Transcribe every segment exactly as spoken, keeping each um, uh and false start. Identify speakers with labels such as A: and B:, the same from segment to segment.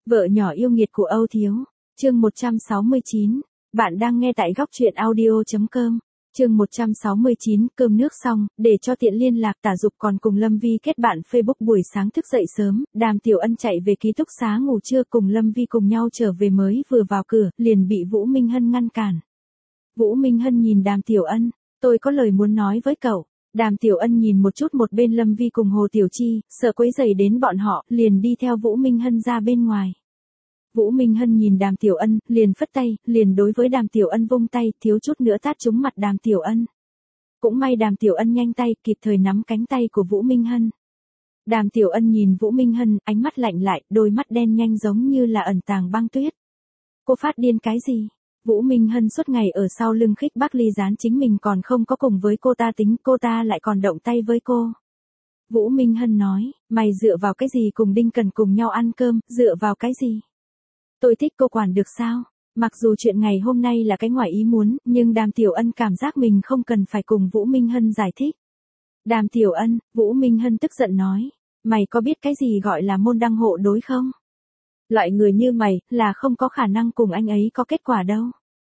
A: Vợ nhỏ yêu nghiệt của Âu Thiếu, chương một trăm sáu mươi chín. Bạn đang nghe tại góc truyện audio chấm com. Chương một trăm sáu mươi chín, cơm nước xong, để cho tiện liên lạc Tả Dục còn cùng Lâm Vi kết bạn Facebook. Buổi sáng thức dậy sớm, Đàm Tiểu Ân chạy về ký túc xá ngủ trưa, cùng Lâm Vi cùng nhau trở về, mới vừa vào cửa, liền bị Vũ Minh Hân ngăn cản. Vũ Minh Hân nhìn Đàm Tiểu Ân, tôi có lời muốn nói với cậu. Đàm Tiểu Ân nhìn một chút một bên Lâm Vi cùng Hồ Tiểu Chi, sợ quấy rầy đến bọn họ, liền đi theo Vũ Minh Hân ra bên ngoài. Vũ Minh Hân nhìn Đàm Tiểu Ân, liền phất tay, liền đối với Đàm Tiểu Ân vung tay, thiếu chút nữa tát trúng mặt Đàm Tiểu Ân. Cũng may Đàm Tiểu Ân nhanh tay, kịp thời nắm cánh tay của Vũ Minh Hân. Đàm Tiểu Ân nhìn Vũ Minh Hân, ánh mắt lạnh lại, đôi mắt đen nhanh giống như là ẩn tàng băng tuyết. Cô phát điên cái gì? Vũ Minh Hân suốt ngày ở sau lưng khích bác ly gián, chính mình còn không có cùng với cô ta tính, cô ta lại còn động tay với cô. Vũ Minh Hân nói, mày dựa vào cái gì cùng Đinh Cần cùng nhau ăn cơm, dựa vào cái gì? Tôi thích cô quản được sao? Mặc dù chuyện ngày hôm nay là cái ngoài ý muốn, nhưng Đàm Tiểu Ân cảm giác mình không cần phải cùng Vũ Minh Hân giải thích. Đàm Tiểu Ân, Vũ Minh Hân tức giận nói, mày có biết cái gì gọi là môn đăng hộ đối không? Loại người như mày, là không có khả năng cùng anh ấy có kết quả đâu.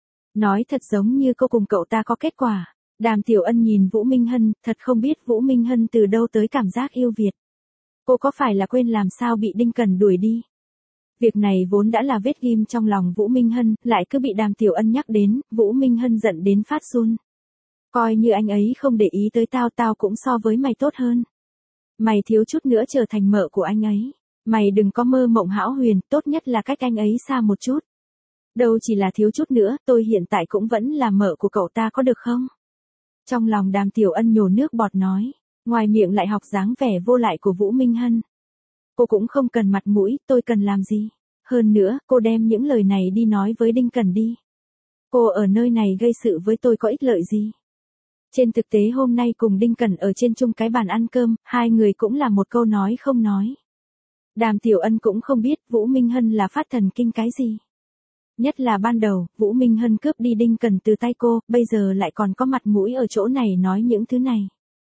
A: Nói thật giống như cô cùng cậu ta có kết quả. Đàm Tiểu Ân nhìn Vũ Minh Hân, thật không biết Vũ Minh Hân từ đâu tới cảm giác yêu Việt. Cô có phải là quên làm sao bị Đinh Cần đuổi đi? Việc này vốn đã là vết ghim trong lòng Vũ Minh Hân, lại cứ bị Đàm Tiểu Ân nhắc đến, Vũ Minh Hân giận đến phát run. Coi như anh ấy không để ý tới tao, tao cũng so với mày tốt hơn. Mày thiếu chút nữa trở thành mợ của anh ấy. Mày đừng có mơ mộng hão huyền, tốt nhất là cách anh ấy xa một chút. Đâu chỉ là thiếu chút nữa, tôi hiện tại cũng vẫn là mợ của cậu ta, có được không? Trong lòng Đàm Tiểu Ân nhổ nước bọt nói, ngoài miệng lại học dáng vẻ vô lại của Vũ Minh Hân. Cô cũng không cần mặt mũi, tôi cần làm gì? Hơn nữa, cô đem những lời này đi nói với Đinh Cần đi. Cô ở nơi này gây sự với tôi có ích lợi gì? Trên thực tế hôm nay cùng Đinh Cần ở trên chung cái bàn ăn cơm, hai người cũng là một câu nói không nói. Đàm Tiểu Ân cũng không biết Vũ Minh Hân là phát thần kinh cái gì. Nhất là ban đầu, Vũ Minh Hân cướp đi Đinh Cần từ tay cô, bây giờ lại còn có mặt mũi ở chỗ này nói những thứ này.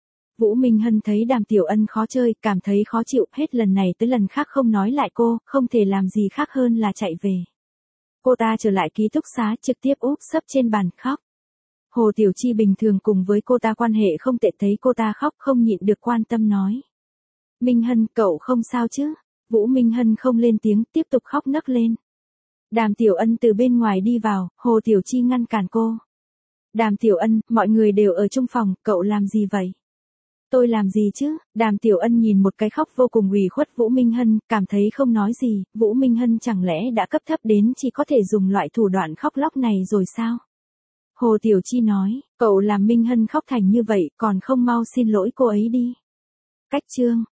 A: Vũ Minh Hân thấy Đàm Tiểu Ân khó chơi, cảm thấy khó chịu, hết lần này tới lần khác không nói lại cô, không thể làm gì khác hơn là chạy về. Cô ta trở lại ký túc xá, trực tiếp úp sấp trên bàn khóc. Hồ Tiểu Chi bình thường cùng với cô ta quan hệ không tệ, thấy cô ta khóc không nhịn được quan tâm nói. Minh Hân, cậu không sao chứ? Vũ Minh Hân không lên tiếng, tiếp tục khóc nấc lên. Đàm Tiểu Ân từ bên ngoài đi vào, Hồ Tiểu Chi ngăn cản cô. Đàm Tiểu Ân, mọi người đều ở trong phòng, cậu làm gì vậy? Tôi làm gì chứ? Đàm Tiểu Ân nhìn một cái khóc vô cùng ủy khuất Vũ Minh Hân, cảm thấy không nói gì, Vũ Minh Hân chẳng lẽ đã cấp thấp đến chỉ có thể dùng loại thủ đoạn khóc lóc này rồi sao? Hồ Tiểu Chi nói, cậu làm Minh Hân khóc thành như vậy, còn không mau xin lỗi cô ấy đi. Cách chương.